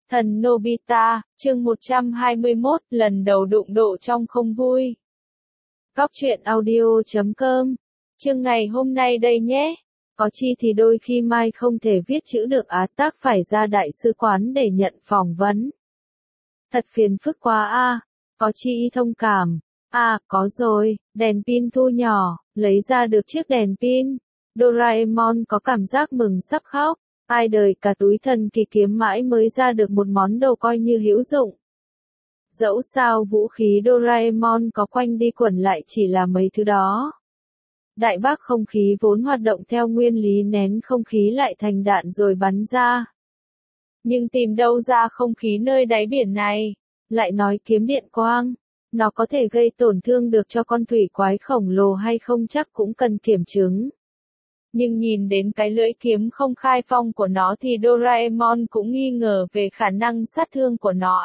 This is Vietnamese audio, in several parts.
Thần Nobita, chương 121, lần đầu đụng độ trong không vui. Góc truyện audio.com, chương ngày hôm nay đây nhé. Có chi thì đôi khi Mai không thể viết chữ được tác phải ra đại sứ quán để nhận phỏng vấn. Thật phiền phức quá a. Có chi thông cảm. Có rồi, đèn pin thu nhỏ, lấy ra được chiếc đèn pin. Doraemon có cảm giác mừng sắp khóc. Ai đời cả túi thần kỳ kiếm mãi mới ra được một món đồ coi như hữu dụng. Dẫu sao vũ khí Doraemon có quanh đi quẩn lại chỉ là mấy thứ đó. Đại bác không khí vốn hoạt động theo nguyên lý nén không khí lại thành đạn rồi bắn ra. Nhưng tìm đâu ra không khí nơi đáy biển này? Lại nói kiếm điện quang, nó có thể gây tổn thương được cho con thủy quái khổng lồ hay không chắc cũng cần kiểm chứng. Nhưng nhìn đến cái lưỡi kiếm không khai phong của nó thì Doraemon cũng nghi ngờ về khả năng sát thương của nó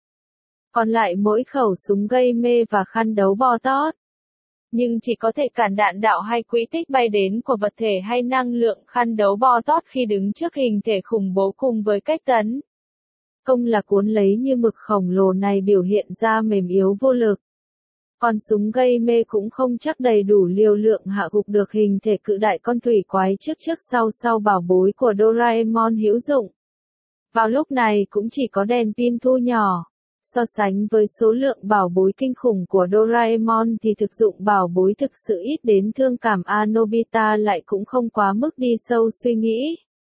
Còn lại mỗi khẩu súng gây mê và khăn đấu bo tót. Nhưng chỉ có thể cản đạn đạo hay quỹ tích bay đến của vật thể hay năng lượng khăn đấu bo tót khi đứng trước hình thể khủng bố cùng với cách tấn công là cuốn lấy như mực khổng lồ này biểu hiện ra mềm yếu vô lực. Còn súng gây mê cũng không chắc đầy đủ liều lượng hạ gục được hình thể cự đại con thủy quái trước sau bảo bối của Doraemon hữu dụng. Vào lúc này cũng chỉ có đèn pin thu nhỏ. So sánh với số lượng bảo bối kinh khủng của Doraemon thì thực dụng bảo bối thực sự ít đến thương cảm Nobita lại cũng không quá mức đi sâu suy nghĩ.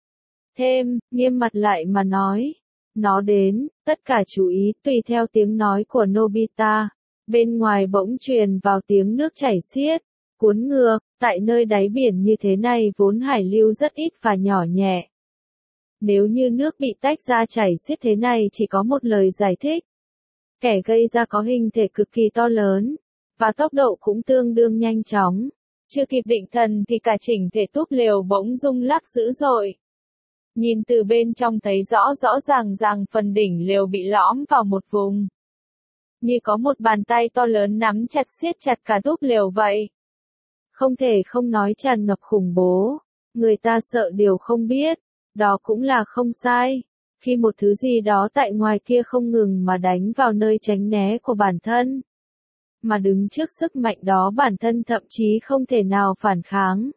Thêm, nghiêm mặt lại mà nói. Nó đến, tất cả chú ý tùy theo tiếng nói của Nobita. Bên ngoài bỗng truyền vào tiếng nước chảy xiết, cuốn ngược, tại nơi đáy biển như thế này vốn hải lưu rất ít và nhỏ nhẹ. Nếu như nước bị tách ra chảy xiết thế này chỉ có một lời giải thích. Kẻ gây ra có hình thể cực kỳ to lớn, và tốc độ cũng tương đương nhanh chóng. Chưa kịp định thần thì cả chỉnh thể túp lều bỗng rung lắc dữ dội. Nhìn từ bên trong thấy rõ ràng phần đỉnh lều bị lõm vào một vùng. Như có một bàn tay to lớn nắm chặt siết chặt cả túp lều vậy. Không thể không nói tràn ngập khủng bố. Người ta sợ điều không biết. Đó cũng là không sai. Khi một thứ gì đó tại ngoài kia không ngừng mà đánh vào nơi tránh né của bản thân. Mà đứng trước sức mạnh đó bản thân thậm chí không thể nào phản kháng.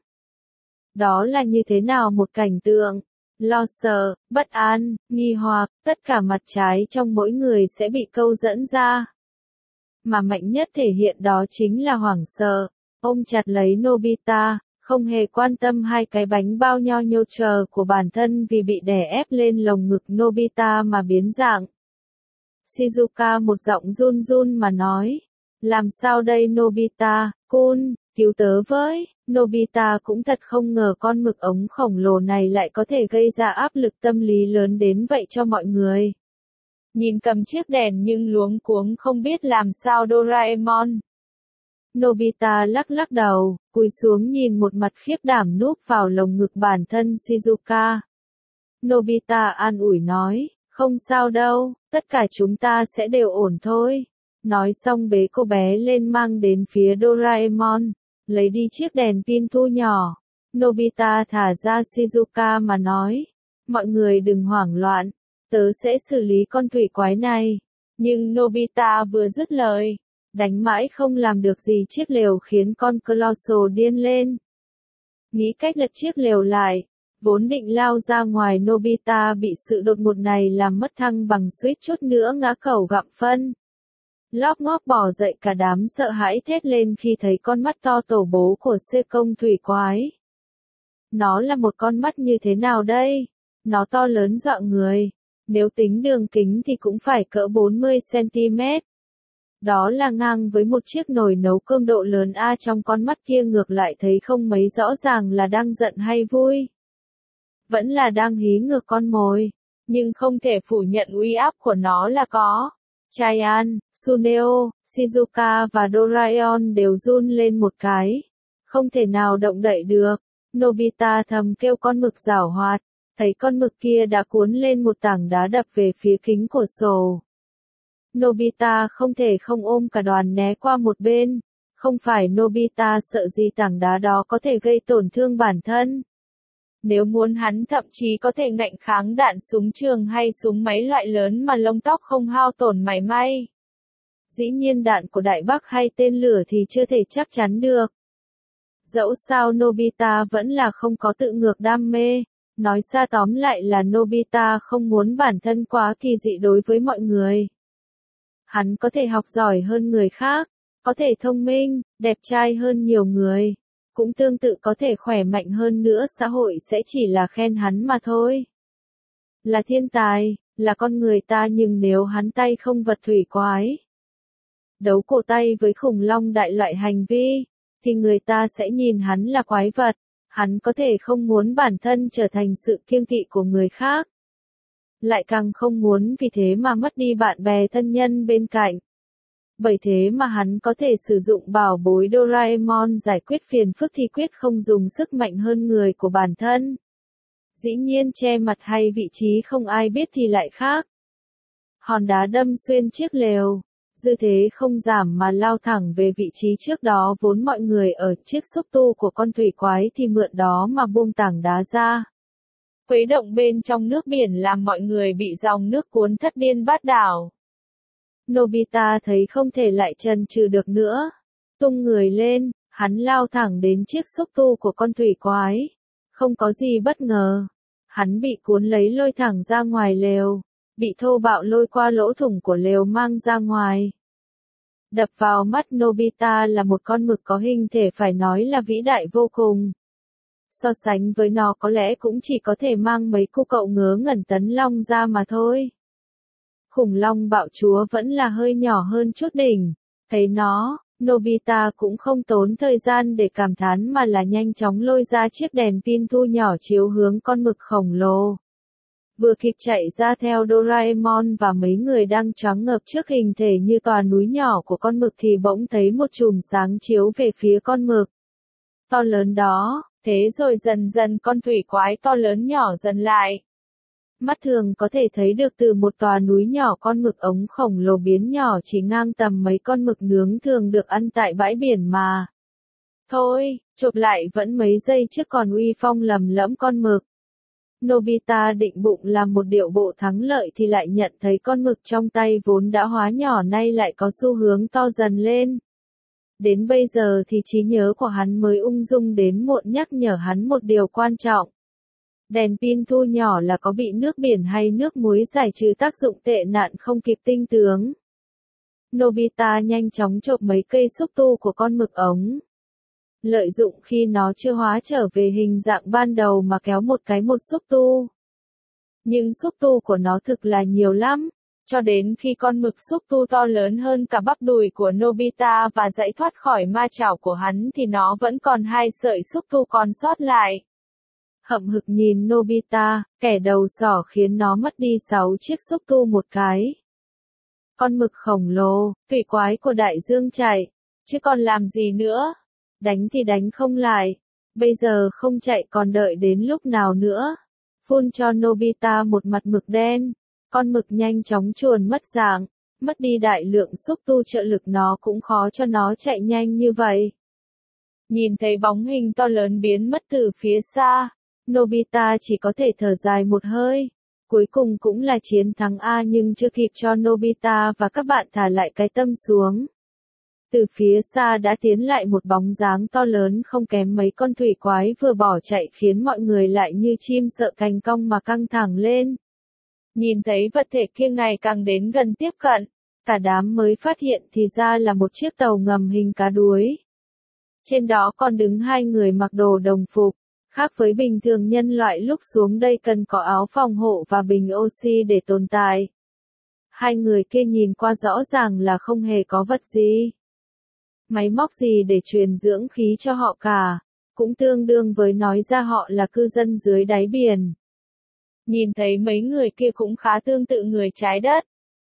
Đó là như thế nào một cảnh tượng. Lo sợ, bất an, nghi hoặc, tất cả mặt trái trong mỗi người sẽ bị câu dẫn ra. Mà mạnh nhất thể hiện đó chính là hoảng sợ. Ôm chặt lấy Nobita, không hề quan tâm hai cái bánh bao nho nhô chờ của bản thân vì bị đè ép lên lồng ngực Nobita mà biến dạng. Shizuka một giọng run run mà nói. Làm sao đây Nobita, Kun, cứu tớ với. Nobita cũng thật không ngờ con mực ống khổng lồ này lại có thể gây ra áp lực tâm lý lớn đến vậy cho mọi người. Nhìn cầm chiếc đèn nhưng luống cuống không biết làm sao Doraemon. Nobita lắc đầu, cúi xuống nhìn một mặt khiếp đảm núp vào lồng ngực bản thân Shizuka. Nobita an ủi nói, không sao đâu, tất cả chúng ta sẽ đều ổn thôi. Nói xong bế cô bé lên mang đến phía Doraemon, lấy đi chiếc đèn pin thu nhỏ. Nobita thả ra Shizuka mà nói, mọi người đừng hoảng loạn, tớ sẽ xử lý con thủy quái này. Nhưng Nobita vừa dứt lời, đánh mãi không làm được gì chiếc lều khiến con Colossal điên lên. Nghĩ cách lật chiếc lều lại, vốn định lao ra ngoài Nobita bị sự đột ngột này làm mất thăng bằng suýt chút nữa ngã cầu gặm phân. Lóp ngóp bò dậy cả đám sợ hãi thét lên khi thấy con mắt to tổ bố của xê công thủy quái. Nó là một con mắt như thế nào đây? Nó to lớn dọa người. Nếu tính đường kính thì cũng phải cỡ 40cm. Đó là ngang với một chiếc nồi nấu cơm độ lớn trong con mắt kia ngược lại thấy không mấy rõ ràng là đang giận hay vui. Vẫn là đang hí ngược con mồi. Nhưng không thể phủ nhận uy áp của nó là có. Chaiyan, Suneo, Shizuka và Doraemon đều run lên một cái. Không thể nào động đậy được. Nobita thầm kêu con mực giảo hoạt. Thấy con mực kia đã cuốn lên một tảng đá đập về phía kính của sổ. Nobita không thể không ôm cả đoàn né qua một bên. Không phải Nobita sợ gì tảng đá đó có thể gây tổn thương bản thân. Nếu muốn hắn thậm chí có thể ngạnh kháng đạn súng trường hay súng máy loại lớn mà lông tóc không hao tổn mảy may. Dĩ nhiên đạn của Đại Bác hay tên lửa thì chưa thể chắc chắn được. Dẫu sao Nobita vẫn là không có tự ngược đam mê, nói xa tóm lại là Nobita không muốn bản thân quá kỳ dị đối với mọi người. Hắn có thể học giỏi hơn người khác, có thể thông minh, đẹp trai hơn nhiều người, cũng tương tự có thể khỏe mạnh hơn nữa, xã hội sẽ chỉ là khen hắn mà thôi. Là thiên tài, là con người ta, nhưng nếu hắn tay không vật thủy quái, đấu cổ tay với khủng long đại loại hành vi, thì người ta sẽ nhìn hắn là quái vật, hắn có thể không muốn bản thân trở thành sự kiêng kỵ của người khác. Lại càng không muốn vì thế mà mất đi bạn bè thân nhân bên cạnh. Bởi thế mà hắn có thể sử dụng bảo bối Doraemon giải quyết phiền phức thì quyết không dùng sức mạnh hơn người của bản thân. Dĩ nhiên che mặt hay vị trí không ai biết thì lại khác. Hòn đá đâm xuyên chiếc lều, dư thế không giảm mà lao thẳng về vị trí trước đó vốn mọi người ở. Chiếc xúc tu của con thủy quái thì mượn đó mà buông tảng đá ra. Khuấy động bên trong nước biển làm mọi người bị dòng nước cuốn thất điên bát đảo. Nobita thấy không thể lại chần chừ được nữa. Tung người lên, hắn lao thẳng đến chiếc xúc tu của con thủy quái. Không có gì bất ngờ. Hắn bị cuốn lấy lôi thẳng ra ngoài lều. Bị thô bạo lôi qua lỗ thủng của lều mang ra ngoài. Đập vào mắt Nobita là một con mực có hình thể phải nói là vĩ đại vô cùng. So sánh với nó có lẽ cũng chỉ có thể mang mấy cô cậu ngớ ngẩn tấn long ra mà thôi. Khủng long bạo chúa vẫn là hơi nhỏ hơn chút đỉnh. Thấy nó, Nobita cũng không tốn thời gian để cảm thán mà là nhanh chóng lôi ra chiếc đèn pin thu nhỏ chiếu hướng con mực khổng lồ. Vừa kịp chạy ra theo Doraemon và mấy người đang choáng ngợp trước hình thể như tòa núi nhỏ của con mực thì bỗng thấy một chùm sáng chiếu về phía con mực. To lớn đó, thế rồi dần dần con thủy quái to lớn nhỏ dần lại. Mắt thường có thể thấy được từ một tòa núi nhỏ con mực ống khổng lồ biến nhỏ chỉ ngang tầm mấy con mực nướng thường được ăn tại bãi biển mà. Thôi, chụp lại vẫn mấy giây trước còn uy phong lầm lẫm con mực. Nobita định bụng làm một điệu bộ thắng lợi thì lại nhận thấy con mực trong tay vốn đã hóa nhỏ nay lại có xu hướng to dần lên. Đến bây giờ thì trí nhớ của hắn mới ung dung đến muộn nhắc nhở hắn một điều quan trọng. Đèn pin thu nhỏ là có bị nước biển hay nước muối giải trừ tác dụng tệ nạn không kịp tinh tướng. Nobita nhanh chóng chộp mấy cây xúc tu của con mực ống. Lợi dụng khi nó chưa hóa trở về hình dạng ban đầu mà kéo một xúc tu. Nhưng xúc tu của nó thực là nhiều lắm, cho đến khi con mực xúc tu to lớn hơn cả bắp đùi của Nobita và dãy thoát khỏi ma chảo của hắn thì nó vẫn còn 2 sợi xúc tu còn sót lại. Hậm hực nhìn Nobita, kẻ đầu sỏ khiến nó mất đi 6 chiếc xúc tu một cái. Con mực khổng lồ, thủy quái của đại dương chạy, chứ còn làm gì nữa? Đánh thì đánh không lại, bây giờ không chạy còn đợi đến lúc nào nữa? Phun cho Nobita một mặt mực đen, con mực nhanh chóng chuồn mất dạng, mất đi đại lượng xúc tu trợ lực nó cũng khó cho nó chạy nhanh như vậy. Nhìn thấy bóng hình to lớn biến mất từ phía xa, Nobita chỉ có thể thở dài một hơi. Cuối cùng cũng là chiến thắng A nhưng chưa kịp cho Nobita và các bạn thả lại cái tâm xuống. Từ phía xa đã tiến lại một bóng dáng to lớn không kém mấy con thủy quái vừa bỏ chạy khiến mọi người lại như chim sợ cành cong mà căng thẳng lên. Nhìn thấy vật thể kia ngày càng đến gần tiếp cận, cả đám mới phát hiện thì ra là một chiếc tàu ngầm hình cá đuối. Trên đó còn đứng 2 người mặc đồ đồng phục. Khác với bình thường nhân loại lúc xuống đây cần có áo phòng hộ và bình oxy để tồn tại. 2 người kia nhìn qua rõ ràng là không hề có vật gì. Máy móc gì để truyền dưỡng khí cho họ cả, cũng tương đương với nói ra họ là cư dân dưới đáy biển. Nhìn thấy mấy người kia cũng khá tương tự người trái đất.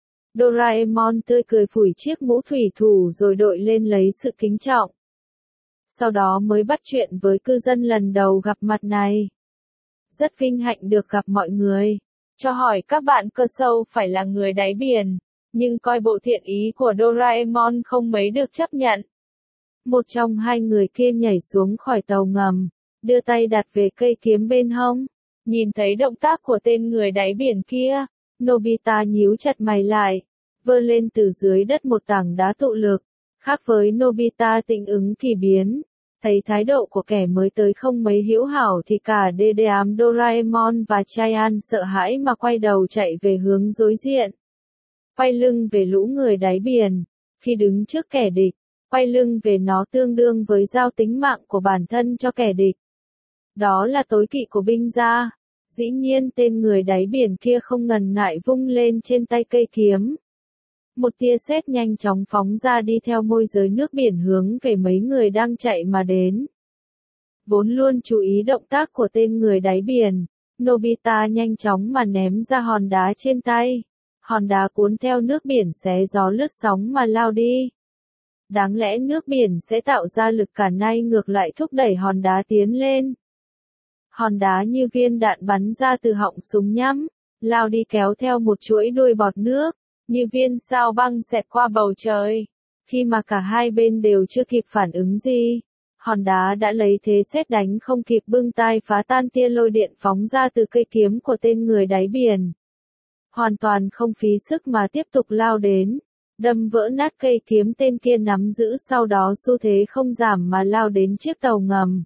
Doraemon tươi cười phủi chiếc mũ thủy thủ rồi đội lên lấy sự kính trọng. Sau đó mới bắt chuyện với cư dân lần đầu gặp mặt này. Rất vinh hạnh được gặp mọi người. Cho hỏi các bạn cơ sâu phải là người đáy biển, nhưng coi bộ thiện ý của Doraemon không mấy được chấp nhận. Một trong 2 người kia nhảy xuống khỏi tàu ngầm, đưa tay đặt về cây kiếm bên hông. Nhìn thấy động tác của tên người đáy biển kia, Nobita nhíu chặt mày lại, vơ lên từ dưới đất một tảng đá tụ lực. Khác với Nobita tĩnh ứng kỳ biến, thấy thái độ của kẻ mới tới không mấy hữu hảo thì cả đám Doraemon và Chaiyan sợ hãi mà quay đầu chạy về hướng đối diện. Quay lưng về lũ người đáy biển, khi đứng trước kẻ địch, quay lưng về nó tương đương với giao tính mạng của bản thân cho kẻ địch. Đó là tối kỵ của binh gia. Dĩ nhiên tên người đáy biển kia không ngần ngại vung lên trên tay cây kiếm. Một tia sét nhanh chóng phóng ra đi theo môi giới nước biển hướng về mấy người đang chạy mà đến. Vốn luôn chú ý động tác của tên người đáy biển, Nobita nhanh chóng mà ném ra hòn đá trên tay. Hòn đá cuốn theo nước biển xé gió lướt sóng mà lao đi. Đáng lẽ nước biển sẽ tạo ra lực cản nay ngược lại thúc đẩy hòn đá tiến lên. Hòn đá như viên đạn bắn ra từ họng súng nhắm, lao đi kéo theo một chuỗi đuôi bọt nước, như viên sao băng xẹt qua bầu trời. Khi mà cả hai bên đều chưa kịp phản ứng gì, hòn đá đã lấy thế sét đánh không kịp bưng tai phá tan tia lôi điện phóng ra từ cây kiếm của tên người đáy biển. Hoàn toàn không phí sức mà tiếp tục lao đến, đâm vỡ nát cây kiếm tên kia nắm giữ, sau đó xu thế không giảm mà lao đến chiếc tàu ngầm.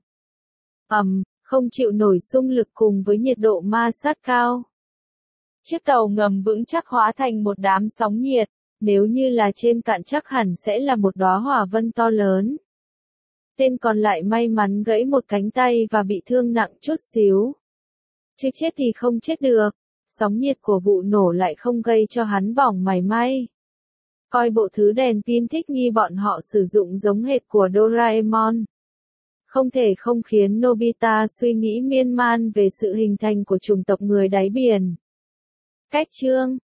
Không chịu nổi xung lực cùng với nhiệt độ ma sát cao. Chiếc tàu ngầm vững chắc hóa thành một đám sóng nhiệt, nếu như là trên cạn chắc hẳn sẽ là một đóa hỏa vân to lớn. Tên còn lại may mắn gãy một cánh tay và bị thương nặng chút xíu. Chứ chết thì không chết được, sóng nhiệt của vụ nổ lại không gây cho hắn bỏng mảy may. Coi bộ thứ đèn pin thích nghi bọn họ sử dụng giống hệt của Doraemon. Không thể không khiến Nobita suy nghĩ miên man về sự hình thành của chủng tộc người đáy biển. Cách chương